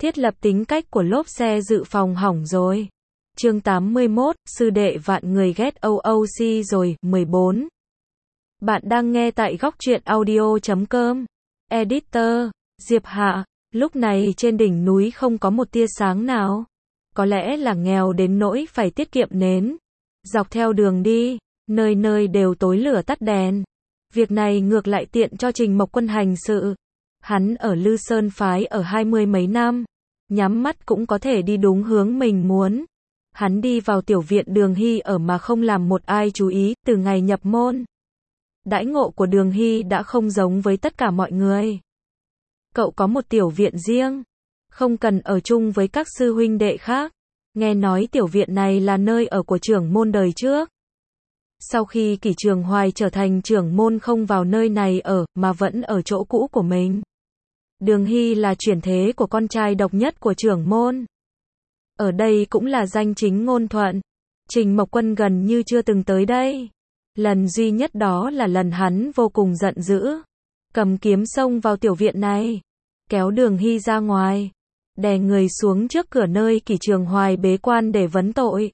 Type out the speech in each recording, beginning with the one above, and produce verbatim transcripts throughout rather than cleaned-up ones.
Thiết lập tính cách của lốp xe dự phòng hỏng rồi. Chương tám mươi mốt, sư đệ vạn người ghét o o xê rồi, mười bốn. Bạn đang nghe tại góc truyện audio chấm com. Editor, Diệp Hạ. Lúc này trên đỉnh núi không có một tia sáng nào. Có lẽ là nghèo đến nỗi phải tiết kiệm nến. Dọc theo đường đi, nơi nơi đều tối lửa tắt đèn. Việc này ngược lại tiện cho Trình Mộc Quân hành sự. Hắn ở Lư Sơn phái ở hai mươi mấy năm. Nhắm mắt cũng có thể đi đúng hướng mình muốn. Hắn đi vào tiểu viện Đường Hy ở mà không làm một ai chú ý, từ ngày nhập môn. Đãi ngộ của Đường Hy đã không giống với tất cả mọi người. Cậu có một tiểu viện riêng, không cần ở chung với các sư huynh đệ khác. Nghe nói tiểu viện này là nơi ở của trưởng môn đời trước. Sau khi Kỷ Trường Hoài trở thành trưởng môn không vào nơi này ở, mà vẫn ở chỗ cũ của mình. Đường Hy là chuyển thế của con trai độc nhất của trưởng môn. Ở đây cũng là danh chính ngôn thuận. Trình Mộc Quân gần như chưa từng tới đây. Lần duy nhất đó là lần hắn vô cùng giận dữ. Cầm kiếm xông vào tiểu viện này. Kéo Đường Hy ra ngoài. Đè người xuống trước cửa nơi Kỷ Trường Hoài bế quan để vấn tội.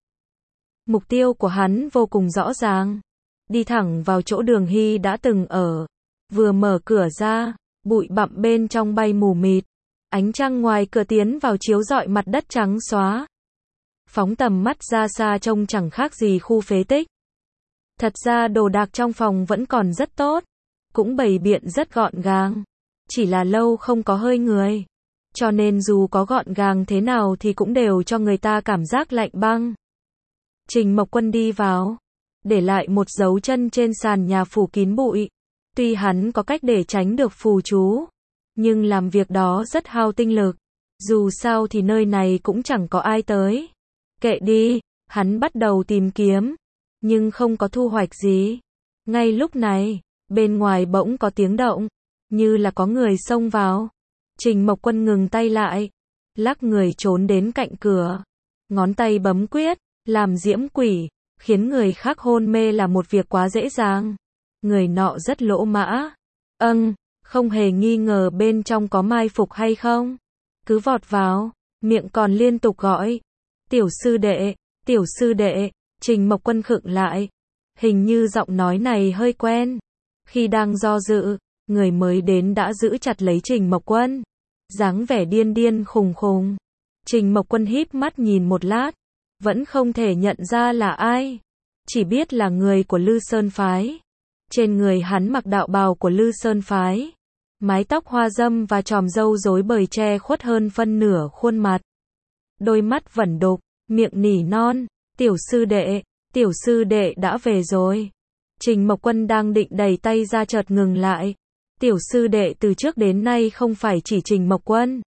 Mục tiêu của hắn vô cùng rõ ràng. Đi thẳng vào chỗ Đường Hy đã từng ở. Vừa mở cửa ra, bụi bặm bên trong bay mù mịt. Ánh trăng ngoài cửa tiến vào chiếu rọi mặt đất trắng xóa. Phóng tầm mắt ra xa trông chẳng khác gì khu phế tích. Thật ra đồ đạc trong phòng vẫn còn rất tốt. Cũng bày biện rất gọn gàng. Chỉ là lâu không có hơi người. Cho nên dù có gọn gàng thế nào thì cũng đều cho người ta cảm giác lạnh băng. Trình Mộc Quân đi vào. Để lại một dấu chân trên sàn nhà phủ kín bụi. Tuy hắn có cách để tránh được phù chú. Nhưng làm việc đó rất hao tinh lực. Dù sao thì nơi này cũng chẳng có ai tới. Kệ đi, hắn bắt đầu tìm kiếm. Nhưng không có thu hoạch gì. Ngay lúc này, bên ngoài bỗng có tiếng động. Như là có người xông vào. Trình Mộc Quân ngừng tay lại. Lắc người trốn đến cạnh cửa. Ngón tay bấm quyết, làm diễm quỷ. Khiến người khác hôn mê là một việc quá dễ dàng. Người nọ rất lỗ mã. Âng. Không hề nghi ngờ bên trong có mai phục hay không. Cứ vọt vào, miệng còn liên tục gọi. Tiểu sư đệ, tiểu sư đệ, Trình Mộc Quân khựng lại. Hình như giọng nói này hơi quen. Khi đang do dự, người mới đến đã giữ chặt lấy Trình Mộc Quân. Dáng vẻ điên điên khùng khùng. Trình Mộc Quân híp mắt nhìn một lát. Vẫn không thể nhận ra là ai. Chỉ biết là người của Lư Sơn Phái. Trên người hắn mặc đạo bào của Lư Sơn Phái. Mái tóc hoa dâm và chòm râu rối bời che khuất hơn phân nửa khuôn mặt. Đôi mắt vẩn đục, miệng nỉ non, tiểu sư đệ, tiểu sư đệ đã về rồi. Trình Mộc Quân đang định đẩy tay ra chợt ngừng lại. Tiểu sư đệ từ trước đến nay không phải chỉ Trình Mộc Quân.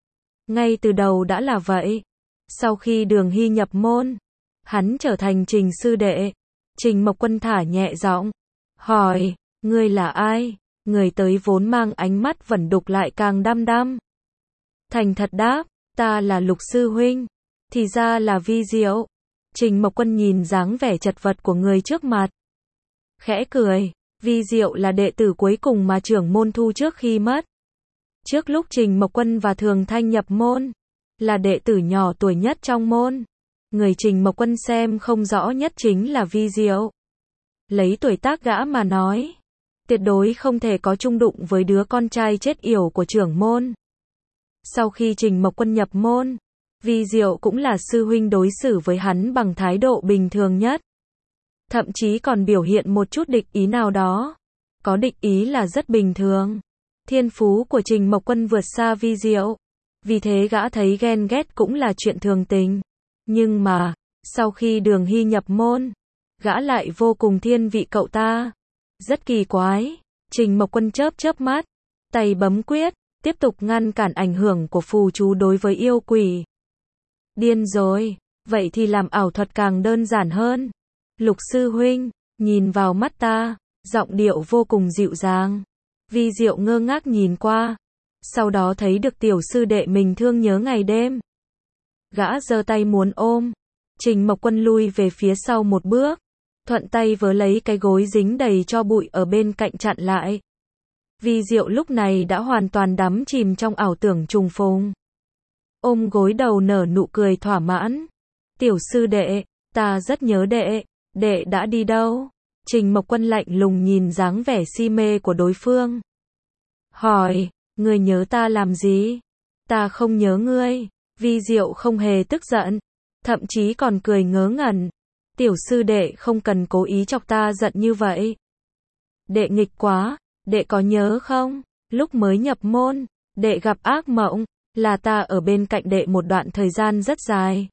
Ngay từ đầu đã là vậy. Sau khi Đường Hy nhập môn, hắn trở thành Trình sư đệ. Trình Mộc Quân thả nhẹ giọng, hỏi, ngươi là ai? Người tới vốn mang ánh mắt vẩn đục lại càng đăm đăm. Thành thật đáp, ta là Lục sư huynh. Thì ra là Vi Diệu. Trình Mộc Quân nhìn dáng vẻ chật vật của người trước mặt. Khẽ cười, Vi Diệu là đệ tử cuối cùng mà trưởng môn thu trước khi mất. Trước lúc Trình Mộc Quân và Thường Thanh nhập môn, là đệ tử nhỏ tuổi nhất trong môn. Người Trình Mộc Quân xem không rõ nhất chính là Vi Diệu. Lấy tuổi tác gã mà nói. Tuyệt đối không thể có chung đụng với đứa con trai chết yểu của trưởng môn. Sau khi Trình Mộc Quân nhập môn, Vi Diệu cũng là sư huynh đối xử với hắn bằng thái độ bình thường nhất. Thậm chí còn biểu hiện một chút địch ý nào đó. Có địch ý là rất bình thường. Thiên phú của Trình Mộc Quân vượt xa Vi Diệu. Vì thế gã thấy ghen ghét cũng là chuyện thường tình. Nhưng mà, sau khi Đường Hy nhập môn, gã lại vô cùng thiên vị cậu ta. Rất kỳ quái. Trình Mộc Quân chớp chớp mắt. Tay bấm quyết. Tiếp tục ngăn cản ảnh hưởng của phù chú đối với yêu quỷ. Điên rồi. Vậy thì làm ảo thuật càng đơn giản hơn. Lục sư huynh. Nhìn vào mắt ta. Giọng điệu vô cùng dịu dàng. Vi Diệu ngơ ngác nhìn qua. Sau đó thấy được tiểu sư đệ mình thương nhớ ngày đêm. Gã giơ tay muốn ôm. Trình Mộc Quân lui về phía sau một bước. Thuận tay vớ lấy cái gối dính đầy cho bụi ở bên cạnh chặn lại. Vi Diệu lúc này đã hoàn toàn đắm chìm trong ảo tưởng trùng phùng. ôm gối đầu nở nụ cười thỏa mãn. Tiểu sư đệ, ta rất nhớ đệ, đệ đã đi đâu? Trình Mộc Quân lạnh lùng nhìn dáng vẻ si mê của đối phương. Hỏi, ngươi nhớ ta làm gì? Ta không nhớ ngươi. Vi Diệu không hề tức giận, thậm chí còn cười ngớ ngẩn. Tiểu sư đệ không cần cố ý chọc ta giận như vậy. Đệ nghịch quá, đệ có nhớ không? Lúc mới nhập môn, đệ gặp ác mộng, là ta ở bên cạnh đệ một đoạn thời gian rất dài.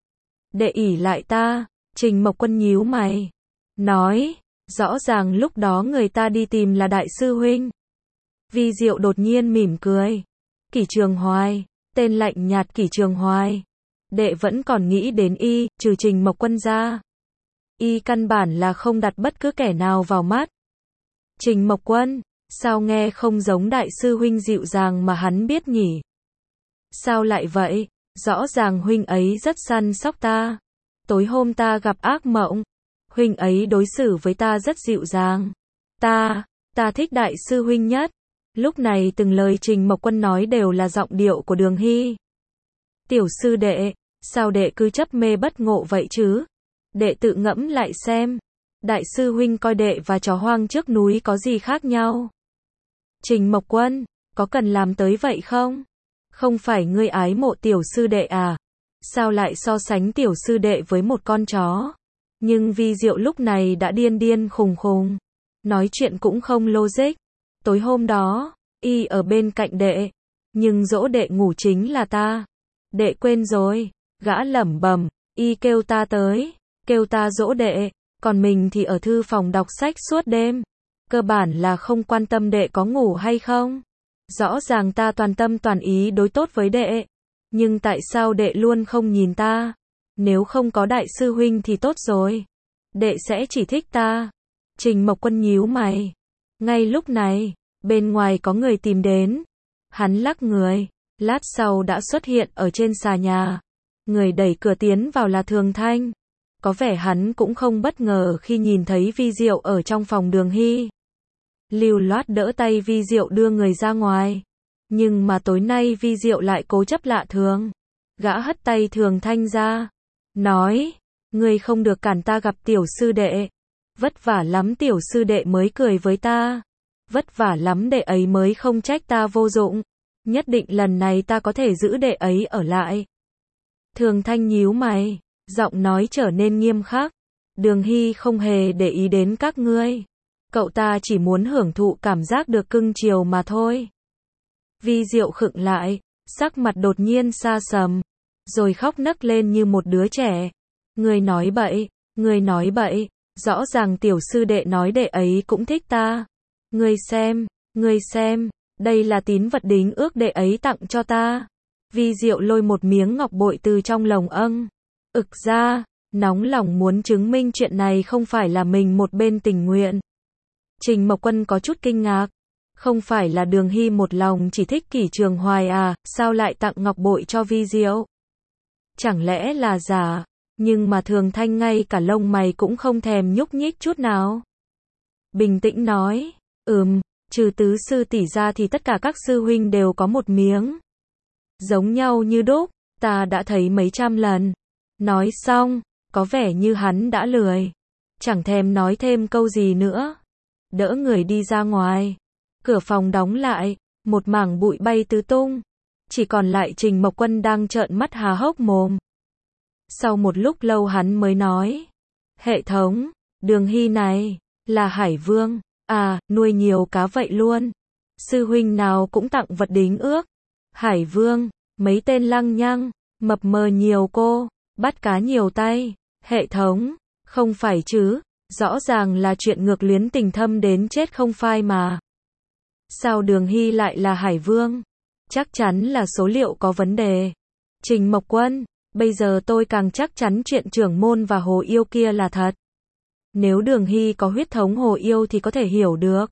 Đệ ỷ lại ta. Trình Mộc Quân nhíu mày, nói, rõ ràng lúc đó người ta đi tìm là đại sư huynh. Vi Diệu đột nhiên mỉm cười. Kỷ Trường Hoài, tên lạnh nhạt Kỷ Trường Hoài. Đệ vẫn còn nghĩ đến y, trừ Trình Mộc Quân ra. Y căn bản là không đặt bất cứ kẻ nào vào mắt. Trình Mộc Quân, sao nghe không giống đại sư huynh dịu dàng mà hắn biết nhỉ? Sao lại vậy? Rõ ràng huynh ấy rất săn sóc ta. Tối hôm ta gặp ác mộng, huynh ấy đối xử với ta rất dịu dàng. Ta, ta thích đại sư huynh nhất. Lúc này từng lời Trình Mộc Quân nói đều là giọng điệu của Đường Hy. Tiểu sư đệ, sao đệ cứ chấp mê bất ngộ vậy chứ? Đệ tự ngẫm lại xem. Đại sư huynh coi đệ và chó hoang trước núi có gì khác nhau? Trình Mộc Quân, có cần làm tới vậy không? Không phải ngươi ái mộ tiểu sư đệ à? Sao lại so sánh tiểu sư đệ với một con chó? Nhưng Vi Diệu lúc này đã điên điên khùng khùng. Nói chuyện cũng không logic. Tối hôm đó, y ở bên cạnh đệ. Nhưng dỗ đệ ngủ chính là ta. Đệ quên rồi. Gã lẩm bẩm, y kêu ta tới. Kêu ta dỗ đệ. Còn mình thì ở thư phòng đọc sách suốt đêm. Cơ bản là không quan tâm đệ có ngủ hay không. Rõ ràng ta toàn tâm toàn ý đối tốt với đệ. Nhưng tại sao đệ luôn không nhìn ta? Nếu không có đại sư huynh thì tốt rồi. Đệ sẽ chỉ thích ta. Trình Mộc Quân nhíu mày. Ngay lúc này, bên ngoài có người tìm đến. Hắn lắc người. Lát sau đã xuất hiện ở trên xà nhà. Người đẩy cửa tiến vào là Thường Thanh. Có vẻ hắn cũng không bất ngờ khi nhìn thấy Vi Diệu ở trong phòng Đường Hy. Lưu loát đỡ tay Vi Diệu đưa người ra ngoài. Nhưng mà tối nay Vi Diệu lại cố chấp lạ thường. Gã hất tay Thường Thanh ra. Nói, ngươi không được cản ta gặp tiểu sư đệ. Vất vả lắm tiểu sư đệ mới cười với ta. Vất vả lắm đệ ấy mới không trách ta vô dụng. Nhất định lần này ta có thể giữ đệ ấy ở lại. Thường Thanh nhíu mày, giọng nói trở nên nghiêm khắc. Đường Hy không hề để ý đến các ngươi. Cậu ta chỉ muốn hưởng thụ cảm giác được cưng chiều mà thôi. Vi Diệu khựng lại, sắc mặt đột nhiên xa sầm, rồi khóc nấc lên như một đứa trẻ. Ngươi nói bậy, ngươi nói bậy, rõ ràng tiểu sư đệ nói đệ ấy cũng thích ta. Ngươi xem, ngươi xem, đây là tín vật đính ước đệ ấy tặng cho ta. Vi Diệu lôi một miếng ngọc bội từ trong lồng âng, ực ra, nóng lòng muốn chứng minh chuyện này không phải là mình một bên tình nguyện. Trình Mộc Quân có chút kinh ngạc. Không phải là Đường Hy một lòng chỉ thích Kỷ Trường Hoài à, sao lại tặng ngọc bội cho Vi Diệu? Chẳng lẽ là giả? Nhưng mà Thường Thanh ngay cả lông mày cũng không thèm nhúc nhích chút nào. Bình tĩnh nói, ừm, trừ tứ sư tỷ ra thì tất cả các sư huynh đều có một miếng. Giống nhau như đúc, ta đã thấy mấy trăm lần. Nói xong, có vẻ như hắn đã lười. Chẳng thèm nói thêm câu gì nữa. Đỡ người đi ra ngoài. Cửa phòng đóng lại, một mảng bụi bay tứ tung. Chỉ còn lại Trình Mộc Quân đang trợn mắt há hốc mồm. Sau một lúc lâu hắn mới nói. Hệ thống, Đường Hy này, là Hải Vương. À, nuôi nhiều cá vậy luôn. Sư huynh nào cũng tặng vật đính ước. Hải Vương, mấy tên lăng nhăng, mập mờ nhiều cô, bắt cá nhiều tay. Hệ thống, không phải chứ, rõ ràng là chuyện ngược luyến tình thâm đến chết không phai mà. Sao Đường Hy lại là Hải Vương? Chắc chắn là số liệu có vấn đề. Trình Mộc Quân, bây giờ tôi càng chắc chắn chuyện trưởng môn và hồ yêu kia là thật. Nếu Đường Hy có huyết thống hồ yêu thì có thể hiểu được.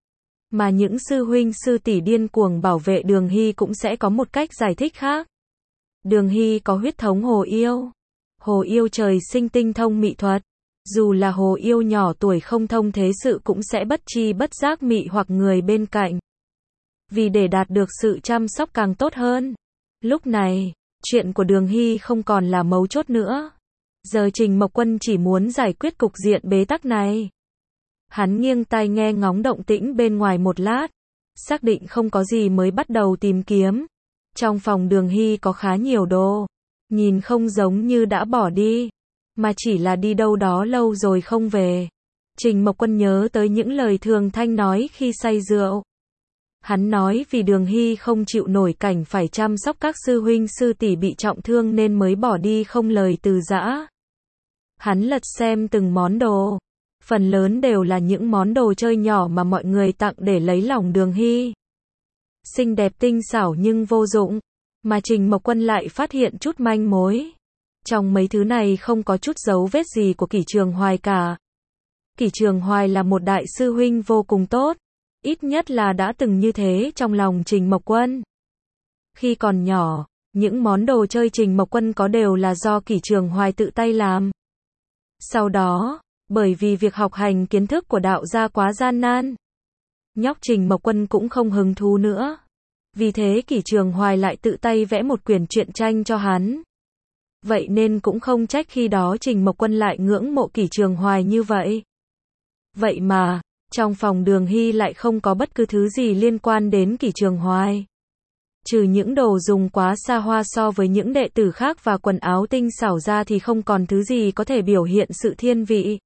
Mà những sư huynh sư tỷ điên cuồng bảo vệ Đường Hy cũng sẽ có một cách giải thích khác. Đường Hy có huyết thống hồ yêu. Hồ yêu trời sinh tinh thông mị thuật. Dù là hồ yêu nhỏ tuổi không thông thế sự cũng sẽ bất chi bất giác mị hoặc người bên cạnh. Vì để đạt được sự chăm sóc càng tốt hơn. Lúc này, Chuyện của Đường Hy không còn là mấu chốt nữa. Giờ Trình Mộc Quân chỉ muốn giải quyết cục diện bế tắc này. Hắn nghiêng tai nghe ngóng động tĩnh bên ngoài một lát, xác định không có gì mới bắt đầu tìm kiếm. Trong phòng Đường Hy có khá nhiều đồ, nhìn không giống như đã bỏ đi, mà chỉ là đi đâu đó lâu rồi không về. Trình Mộc Quân nhớ tới những lời Thường Thanh nói khi say rượu. Hắn nói vì Đường Hy không chịu nổi cảnh phải chăm sóc các sư huynh sư tỷ bị trọng thương nên mới bỏ đi không lời từ giã. Hắn lật xem từng món đồ. Phần lớn đều là những món đồ chơi nhỏ mà mọi người tặng để lấy lòng Đường Hy. Xinh đẹp tinh xảo nhưng vô dụng. Mà Trình Mộc Quân lại phát hiện chút manh mối. Trong mấy thứ này không có chút dấu vết gì của Kỷ Trường Hoài cả. Kỷ Trường Hoài là một đại sư huynh vô cùng tốt. Ít nhất là đã từng như thế trong lòng Trình Mộc Quân. Khi còn nhỏ, những món đồ chơi Trình Mộc Quân có đều là do Kỷ Trường Hoài tự tay làm. Sau đó, bởi vì việc học hành kiến thức của đạo gia quá gian nan, nhóc Trình Mộc Quân cũng không hứng thú nữa. Vì thế Kỷ Trường Hoài lại tự tay vẽ một quyển truyện tranh cho hắn. Vậy nên cũng không trách khi đó Trình Mộc Quân lại ngưỡng mộ Kỷ Trường Hoài như vậy. Vậy mà, trong phòng Đường Hy lại không có bất cứ thứ gì liên quan đến Kỷ Trường Hoài. Trừ những đồ dùng quá xa hoa so với những đệ tử khác và quần áo tinh xảo ra thì không còn thứ gì có thể biểu hiện sự thiên vị.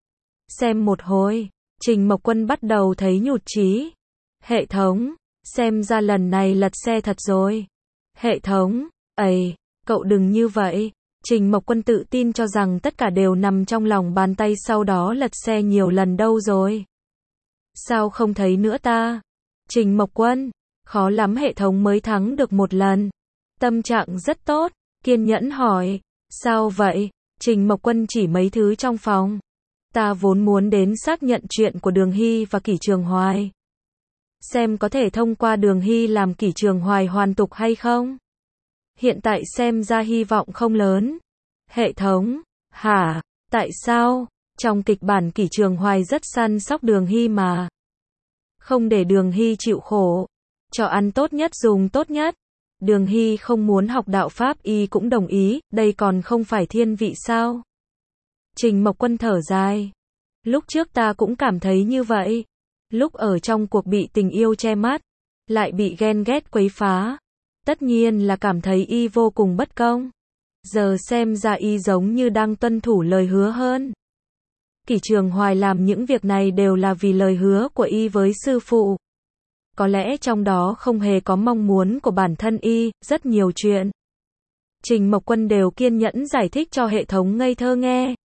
Xem một hồi, Trình Mộc Quân bắt đầu thấy nhụt chí. Hệ thống, xem ra lần này lật xe thật rồi. Hệ thống, ầy, cậu đừng như vậy. Trình Mộc Quân tự tin cho rằng tất cả đều nằm trong lòng bàn tay, sau đó lật xe nhiều lần đâu rồi. Sao không thấy nữa ta? Trình Mộc Quân, khó lắm hệ thống mới thắng được một lần. Tâm trạng rất tốt, kiên nhẫn hỏi. Sao vậy? Trình Mộc Quân chỉ mấy thứ trong phòng. Ta vốn muốn đến xác nhận chuyện của Đường Hy và Kỷ Trường Hoài. Xem có thể thông qua Đường Hy làm Kỷ Trường Hoài hoàn tục hay không? Hiện tại xem ra hy vọng không lớn. Hệ thống, hả? Tại sao? Trong kịch bản Kỷ Trường Hoài rất săn sóc Đường Hy mà. Không để Đường Hy chịu khổ. Cho ăn tốt nhất dùng tốt nhất. Đường Hy không muốn học đạo Pháp y cũng đồng ý, đây còn không phải thiên vị sao? Trình Mộc Quân thở dài. Lúc trước ta cũng cảm thấy như vậy. Lúc ở trong cuộc bị tình yêu che mắt, lại bị ghen ghét quấy phá. Tất nhiên là cảm thấy y vô cùng bất công. Giờ xem ra y giống như đang tuân thủ lời hứa hơn. Kỷ Trường Hoài làm những việc này đều là vì lời hứa của y với sư phụ. Có lẽ trong đó không hề có mong muốn của bản thân y, rất nhiều chuyện. Trình Mộc Quân đều kiên nhẫn giải thích cho hệ thống ngây thơ nghe.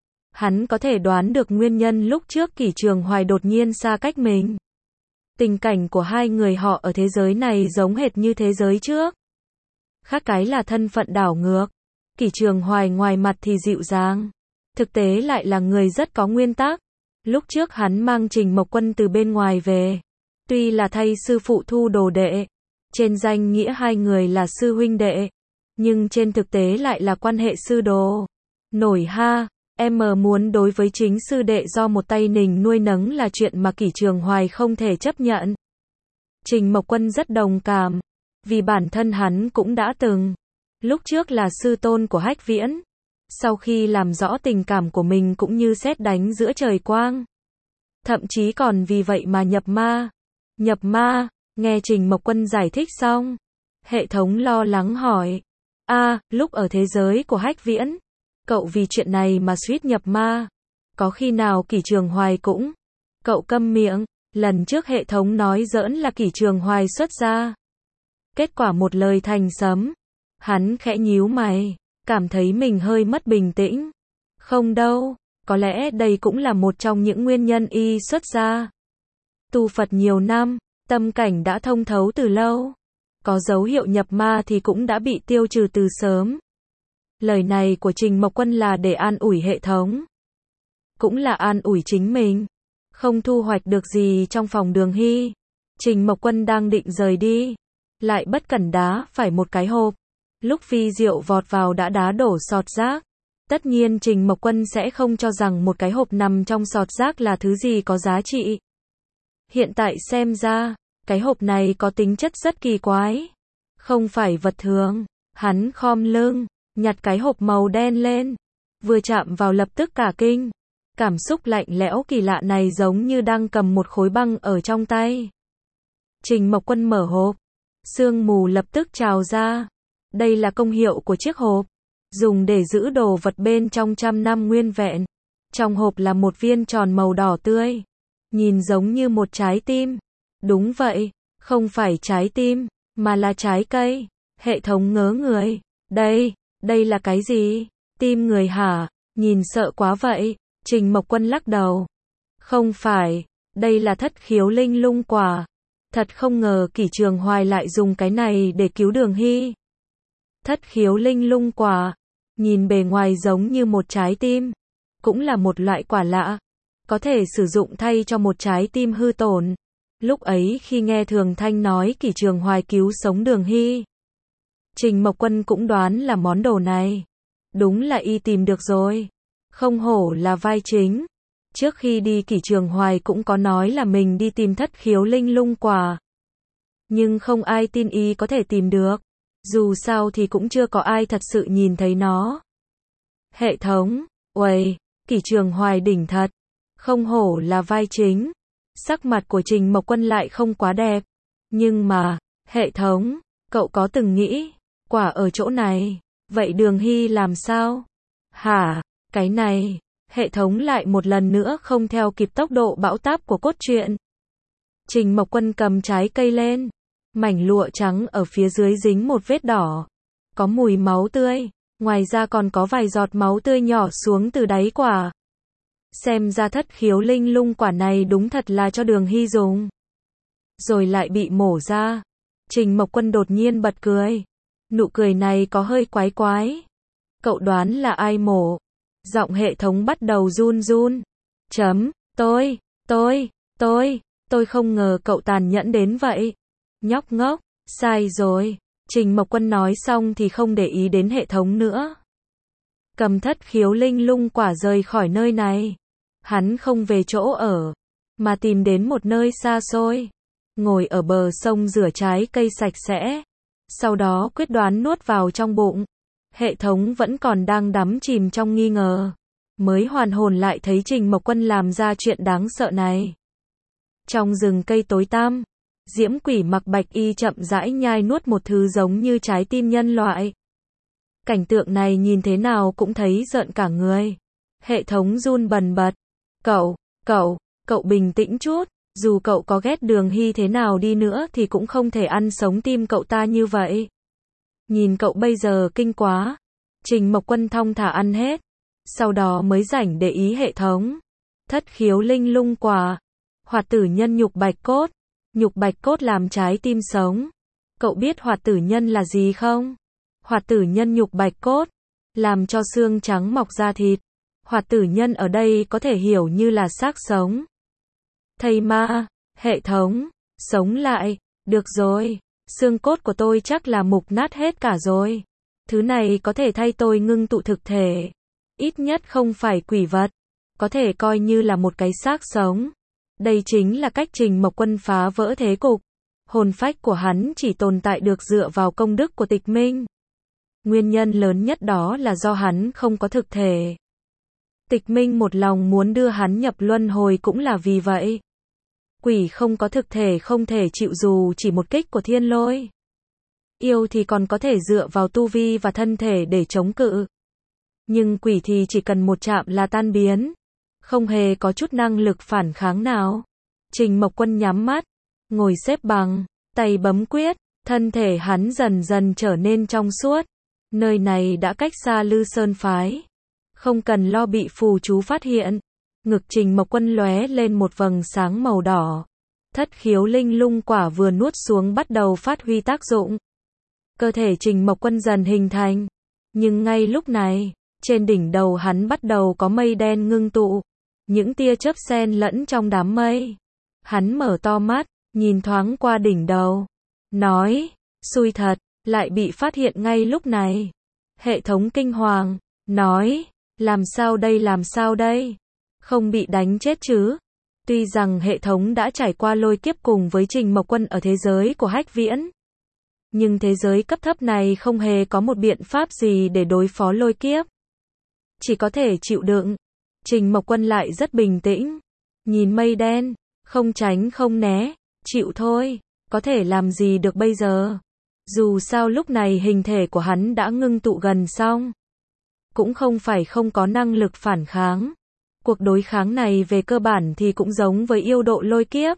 Hắn có thể đoán được nguyên nhân lúc trước Kỷ Trường Hoài đột nhiên xa cách mình. Tình cảnh của hai người họ ở thế giới này giống hệt như thế giới trước. Khác cái là thân phận đảo ngược. Kỷ Trường Hoài ngoài mặt thì dịu dàng, thực tế lại là người rất có nguyên tắc. Lúc trước hắn mang Trình Mộc Quân từ bên ngoài về. Tuy là thay sư phụ thu đồ đệ, trên danh nghĩa hai người là sư huynh đệ, nhưng trên thực tế lại là quan hệ sư đồ. Nổi ha, em muốn đối với chính sư đệ do một tay mình nuôi nấng là chuyện mà Kỷ Trường Hoài không thể chấp nhận. Trình Mộc Quân rất đồng cảm, vì bản thân hắn cũng đã từng. Lúc trước là sư tôn của Hách Viễn, sau khi làm rõ tình cảm của mình cũng như sét đánh giữa trời quang. Thậm chí còn vì vậy mà nhập ma. Nhập ma, nghe Trình Mộc Quân giải thích xong, hệ thống lo lắng hỏi. A, à, lúc ở thế giới của Hách Viễn, cậu vì chuyện này mà suýt nhập ma. Có khi nào Kỷ Trường Hoài cũng? Cậu câm miệng, lần trước hệ thống nói giỡn là Kỷ Trường Hoài xuất ra. Kết quả một lời thành sấm. Hắn khẽ nhíu mày, cảm thấy mình hơi mất bình tĩnh. Không đâu, có lẽ đây cũng là một trong những nguyên nhân y xuất ra. Tu Phật nhiều năm, tâm cảnh đã thông thấu từ lâu. Có dấu hiệu nhập ma thì cũng đã bị tiêu trừ từ sớm. Lời này của Trình Mộc Quân là để an ủi hệ thống. Cũng là an ủi chính mình. Không thu hoạch được gì trong phòng Đường Hy. Trình Mộc Quân đang định rời đi. Lại bất cẩn đá phải một cái hộp. Lúc phi diệu vọt vào đã đá đổ sọt rác. Tất nhiên Trình Mộc Quân sẽ không cho rằng một cái hộp nằm trong sọt rác là thứ gì có giá trị. Hiện tại xem ra, cái hộp này có tính chất rất kỳ quái. Không phải vật thường. Hắn khom lưng, nhặt cái hộp màu đen lên. Vừa chạm vào lập tức cả kinh. Cảm xúc lạnh lẽo kỳ lạ này giống như đang cầm một khối băng ở trong tay. Trình Mộc Quân mở hộp. Sương mù lập tức trào ra. Đây là công hiệu của chiếc hộp. Dùng để giữ đồ vật bên trong trăm năm nguyên vẹn. Trong hộp là một viên tròn màu đỏ tươi. Nhìn giống như một trái tim. Đúng vậy, không phải trái tim, mà là trái cây. Hệ thống ngớ người. Đây, đây là cái gì? Tim người hả? Nhìn sợ quá vậy. Trình Mộc Quân lắc đầu. Không phải, đây là thất khiếu linh lung quả. Thật không ngờ Kỷ Trường Hoài lại dùng cái này để cứu Đường Hy. Thất khiếu linh lung quả. Nhìn bề ngoài giống như một trái tim. Cũng là một loại quả lạ. Có thể sử dụng thay cho một trái tim hư tổn. Lúc ấy khi nghe Thường Thanh nói Kỷ Trường Hoài cứu sống Đường Hy. Trình Mộc Quân cũng đoán là món đồ này. Đúng là y tìm được rồi. Không hổ là vai chính. Trước khi đi Kỷ Trường Hoài cũng có nói là mình đi tìm thất khiếu linh lung quả. Nhưng không ai tin y có thể tìm được. Dù sao thì cũng chưa có ai thật sự nhìn thấy nó. Hệ thống, uầy, Kỷ Trường Hoài đỉnh thật. Không hổ là vai chính. Sắc mặt của Trình Mộc Quân lại không quá đẹp. Nhưng mà, hệ thống, cậu có từng nghĩ, quả ở chỗ này, vậy Đường Hy làm sao? Hả, cái này, hệ thống lại một lần nữa không theo kịp tốc độ bão táp của cốt truyện. Trình Mộc Quân cầm trái cây lên. Mảnh lụa trắng ở phía dưới dính một vết đỏ. Có mùi máu tươi. Ngoài ra còn có vài giọt máu tươi nhỏ xuống từ đáy quả. Xem ra thất khiếu linh lung quả này đúng thật là cho Đường Hy dùng. Rồi lại bị mổ ra. Trình Mộc Quân đột nhiên bật cười. Nụ cười này có hơi quái quái. Cậu đoán là ai mổ? Giọng hệ thống bắt đầu run run. Chấm, tôi, tôi, tôi, tôi không ngờ cậu tàn nhẫn đến vậy. Nhóc ngốc, sai rồi. Trình Mộc Quân nói xong thì không để ý đến hệ thống nữa. Cầm thất khiếu linh lung quả rời khỏi nơi này. Hắn không về chỗ ở, mà tìm đến một nơi xa xôi. Ngồi ở bờ sông rửa trái cây sạch sẽ. Sau đó quyết đoán nuốt vào trong bụng. Hệ thống vẫn còn đang đắm chìm trong nghi ngờ. Mới hoàn hồn lại thấy Trình Mộc Quân làm ra chuyện đáng sợ này. Trong rừng cây tối tăm, Diễm Quỷ mặc bạch y chậm rãi nhai nuốt một thứ giống như trái tim nhân loại. Cảnh tượng này nhìn thế nào cũng thấy rợn cả người. Hệ thống run bần bật. Cậu, cậu, cậu bình tĩnh chút. Dù cậu có ghét Đường Hy thế nào đi nữa thì cũng không thể ăn sống tim cậu ta như vậy. Nhìn cậu bây giờ kinh quá. Trình Mộc Quân thong thả ăn hết. Sau đó mới rảnh để ý hệ thống. Thất khiếu linh lung quả. Hoạt tử nhân nhục bạch cốt. Nhục bạch cốt làm trái tim sống. Cậu biết hoạt tử nhân là gì không? Hoạt tử nhân nhục bạch cốt. Làm cho xương trắng mọc ra thịt. Hoạt tử nhân ở đây có thể hiểu như là xác sống. Thầy ma, hệ thống, sống lại, được rồi. Xương cốt của tôi chắc là mục nát hết cả rồi. Thứ này có thể thay tôi ngưng tụ thực thể. Ít nhất không phải quỷ vật. Có thể coi như là một cái xác sống. Đây chính là cách Trình Mộc Quân phá vỡ thế cục. Hồn phách của hắn chỉ tồn tại được dựa vào công đức của Tịch Minh. Nguyên nhân lớn nhất đó là do hắn không có thực thể. Tịch Minh một lòng muốn đưa hắn nhập luân hồi cũng là vì vậy. Quỷ không có thực thể không thể chịu dù chỉ một kích của thiên lôi. Yêu thì còn có thể dựa vào tu vi và thân thể để chống cự. Nhưng quỷ thì chỉ cần một chạm là tan biến. Không hề có chút năng lực phản kháng nào. Trình Mộc Quân nhắm mắt, ngồi xếp bằng, tay bấm quyết, thân thể hắn dần dần trở nên trong suốt. Nơi này đã cách xa Lư Sơn phái. Không cần lo bị phù chú phát hiện. Ngực Trình Mộc Quân lóe lên một vầng sáng màu đỏ. Thất khiếu linh lung quả vừa nuốt xuống bắt đầu phát huy tác dụng. Cơ thể Trình Mộc Quân dần hình thành. Nhưng ngay lúc này, trên đỉnh đầu hắn bắt đầu có mây đen ngưng tụ. Những tia chớp xen lẫn trong đám mây. Hắn mở to mắt, nhìn thoáng qua đỉnh đầu. Nói, xui thật, lại bị phát hiện ngay lúc này. Hệ thống kinh hoàng, nói, làm sao đây làm sao đây? Không bị đánh chết chứ? Tuy rằng hệ thống đã trải qua lôi kiếp cùng với Trình Mộc Quân ở thế giới của Hách Viễn. Nhưng thế giới cấp thấp này không hề có một biện pháp gì để đối phó lôi kiếp. Chỉ có thể chịu đựng. Trình Mộc Quân lại rất bình tĩnh. Nhìn mây đen, không tránh không né, chịu thôi, có thể làm gì được bây giờ. Dù sao lúc này hình thể của hắn đã ngưng tụ gần xong. Cũng không phải không có năng lực phản kháng. Cuộc đối kháng này về cơ bản thì cũng giống với yêu độ lôi kiếp.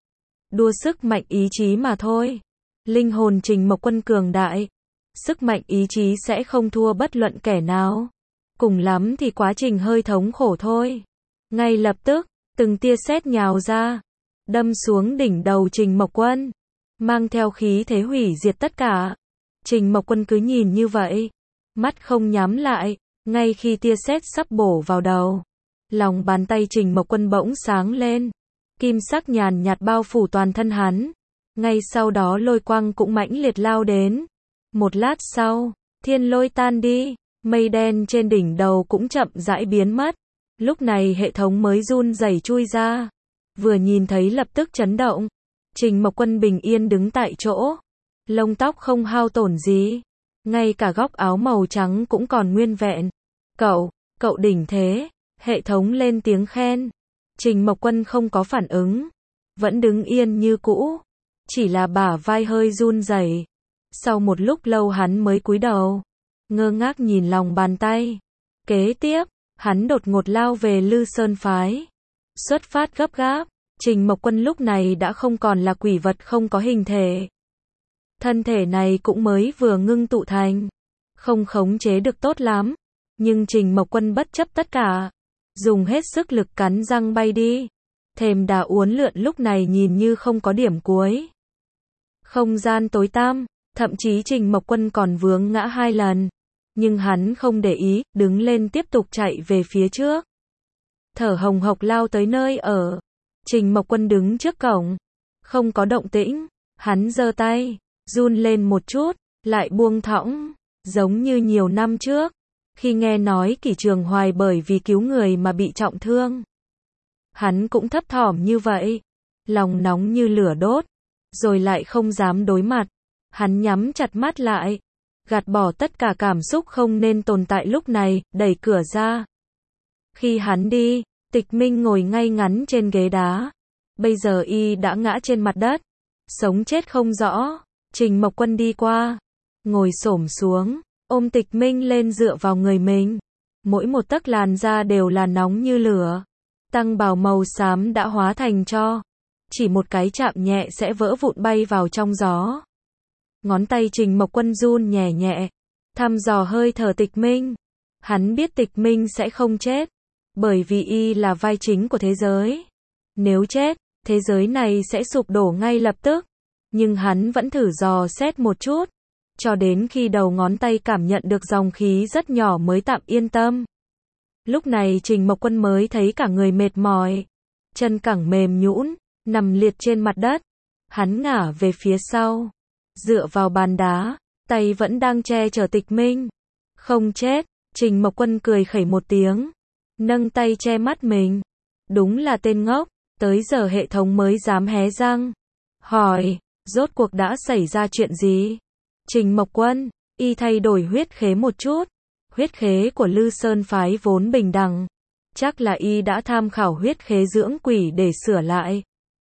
Đua sức mạnh ý chí mà thôi. Linh hồn Trình Mộc Quân cường đại. Sức mạnh ý chí sẽ không thua bất luận kẻ nào. Cùng lắm thì quá trình hơi thống khổ thôi. Ngay lập tức, từng tia sét nhào ra. Đâm xuống đỉnh đầu Trình Mộc Quân. Mang theo khí thế hủy diệt tất cả. Trình Mộc Quân cứ nhìn như vậy. Mắt không nhắm lại. Ngay khi tia sét sắp bổ vào đầu. Lòng bàn tay Trình Mộc Quân bỗng sáng lên. Kim sắc nhàn nhạt bao phủ toàn thân hắn. Ngay sau đó lôi quang cũng mãnh liệt lao đến. Một lát sau, thiên lôi tan đi. Mây đen trên đỉnh đầu cũng chậm rãi biến mất. Lúc này hệ thống mới run rẩy chui ra. Vừa nhìn thấy lập tức chấn động. Trình Mộc Quân bình yên đứng tại chỗ. Lông tóc không hao tổn gì. Ngay cả góc áo màu trắng cũng còn nguyên vẹn. Cậu, cậu đỉnh thế. Hệ thống lên tiếng khen. Trình Mộc Quân không có phản ứng. Vẫn đứng yên như cũ. Chỉ là bả vai hơi run rẩy. Sau một lúc lâu hắn mới cúi đầu. Ngơ ngác nhìn lòng bàn tay. Kế tiếp, hắn đột ngột lao về Lư Sơn Phái. Xuất phát gấp gáp. Trình Mộc Quân lúc này đã không còn là quỷ vật không có hình thể. Thân thể này cũng mới vừa ngưng tụ thành. Không khống chế được tốt lắm. Nhưng Trình Mộc Quân bất chấp tất cả. Dùng hết sức lực cắn răng bay đi. Thềm đá uốn lượn lúc này nhìn như không có điểm cuối. Không gian tối tăm. Thậm chí Trình Mộc Quân còn vướng ngã hai lần. Nhưng hắn không để ý, đứng lên tiếp tục chạy về phía trước. Thở hồng hộc lao tới nơi ở. Trình Mộc Quân đứng trước cổng. Không có động tĩnh. Hắn giơ tay, run lên một chút, lại buông thõng. Giống như nhiều năm trước. Khi nghe nói Kỷ Trường Hoài bởi vì cứu người mà bị trọng thương. Hắn cũng thấp thỏm như vậy. Lòng nóng như lửa đốt. Rồi lại không dám đối mặt. Hắn nhắm chặt mắt lại. Gạt bỏ tất cả cảm xúc không nên tồn tại lúc này, đẩy cửa ra. Khi hắn đi, Tịch Minh ngồi ngay ngắn trên ghế đá. Bây giờ y đã ngã trên mặt đất. Sống chết không rõ. Trình Mộc Quân đi qua. Ngồi xổm xuống. Ôm Tịch Minh lên dựa vào người mình. Mỗi một tấc làn da đều là nóng như lửa. Tăng bào màu xám đã hóa thành tro. Chỉ một cái chạm nhẹ sẽ vỡ vụn bay vào trong gió. Ngón tay Trình Mộc Quân run nhẹ nhẹ. Thăm dò hơi thở Tịch Minh. Hắn biết Tịch Minh sẽ không chết. Bởi vì y là vai chính của thế giới. Nếu chết, thế giới này sẽ sụp đổ ngay lập tức. Nhưng hắn vẫn thử dò xét một chút. Cho đến khi đầu ngón tay cảm nhận được dòng khí rất nhỏ mới tạm yên tâm. Lúc này Trình Mộc Quân mới thấy cả người mệt mỏi. Chân cẳng mềm nhũn, nằm liệt trên mặt đất. Hắn ngả về phía sau. Dựa vào bàn đá. Tay vẫn đang che chở Tịch Minh. Không chết. Trình Mộc Quân cười khẩy một tiếng. Nâng tay che mắt mình. Đúng là tên ngốc. Tới giờ hệ thống mới dám hé răng. Hỏi. Rốt cuộc đã xảy ra chuyện gì? Trình Mộc Quân. Y thay đổi huyết khế một chút. Huyết khế của Lư Sơn Phái vốn bình đẳng. Chắc là y đã tham khảo huyết khế dưỡng quỷ để sửa lại.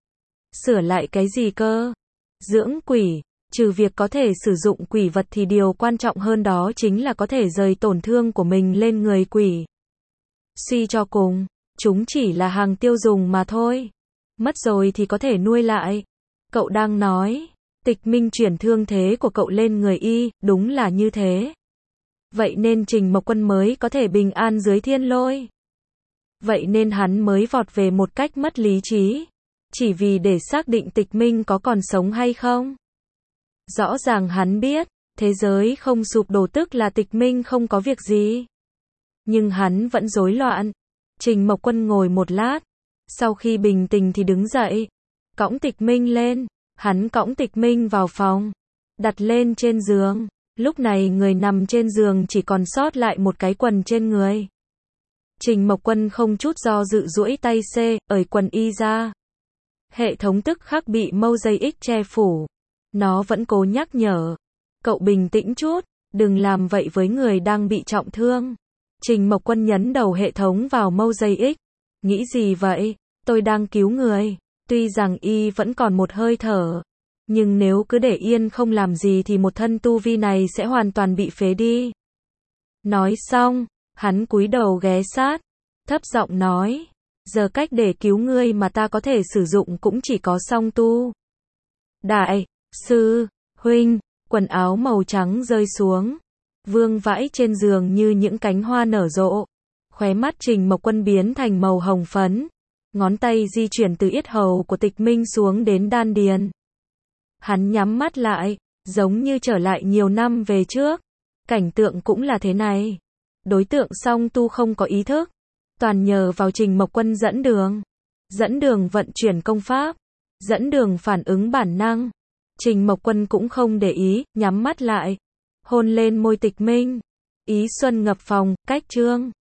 Sửa lại cái gì cơ? Dưỡng quỷ. Trừ việc có thể sử dụng quỷ vật thì điều quan trọng hơn đó chính là có thể rời tổn thương của mình lên người quỷ. Suy cho cùng, chúng chỉ là hàng tiêu dùng mà thôi. Mất rồi thì có thể nuôi lại. Cậu đang nói, Tịch Minh chuyển thương thế của cậu lên người y, đúng là như thế. Vậy nên Trình Mộc Quân mới có thể bình an dưới thiên lôi. Vậy nên hắn mới vọt về một cách mất lý trí. Chỉ vì để xác định Tịch Minh có còn sống hay không. Rõ ràng hắn biết, thế giới không sụp đổ tức là Tịch Minh không có việc gì. Nhưng hắn vẫn rối loạn. Trình Mộc Quân ngồi một lát. Sau khi bình tĩnh thì đứng dậy. Cõng Tịch Minh lên. Hắn cõng Tịch Minh vào phòng. Đặt lên trên giường. Lúc này người nằm trên giường chỉ còn sót lại một cái quần trên người. Trình Mộc Quân không chút do dự duỗi tay xê, ởi quần y ra. Hệ thống tức khắc bị mâu dây ích che phủ. Nó vẫn cố nhắc nhở. Cậu bình tĩnh chút, đừng làm vậy với người đang bị trọng thương. Trình Mộc Quân nhấn đầu hệ thống vào Mosaic. Nghĩ gì vậy? Tôi đang cứu người. Tuy rằng y vẫn còn một hơi thở, nhưng nếu cứ để yên không làm gì thì một thân tu vi này sẽ hoàn toàn bị phế đi. Nói xong, hắn cúi đầu ghé sát, thấp giọng nói, giờ cách để cứu ngươi mà ta có thể sử dụng cũng chỉ có song tu. Đại sư huynh, quần áo màu trắng rơi xuống, vương vãi trên giường như những cánh hoa nở rộ. Khóe mắt Trình Mộc Quân biến thành màu hồng phấn, ngón tay di chuyển từ yết hầu của Tịch Minh xuống đến đan điền. Hắn nhắm mắt lại, giống như trở lại nhiều năm về trước. Cảnh tượng cũng là thế này. Đối tượng song tu không có ý thức, toàn nhờ vào Trình Mộc Quân dẫn đường. Dẫn đường vận chuyển công pháp, dẫn đường phản ứng bản năng. Trình Mộc Quân cũng không để ý, nhắm mắt lại, hôn lên môi Tịch Minh. Ý xuân ngập phòng, cách chương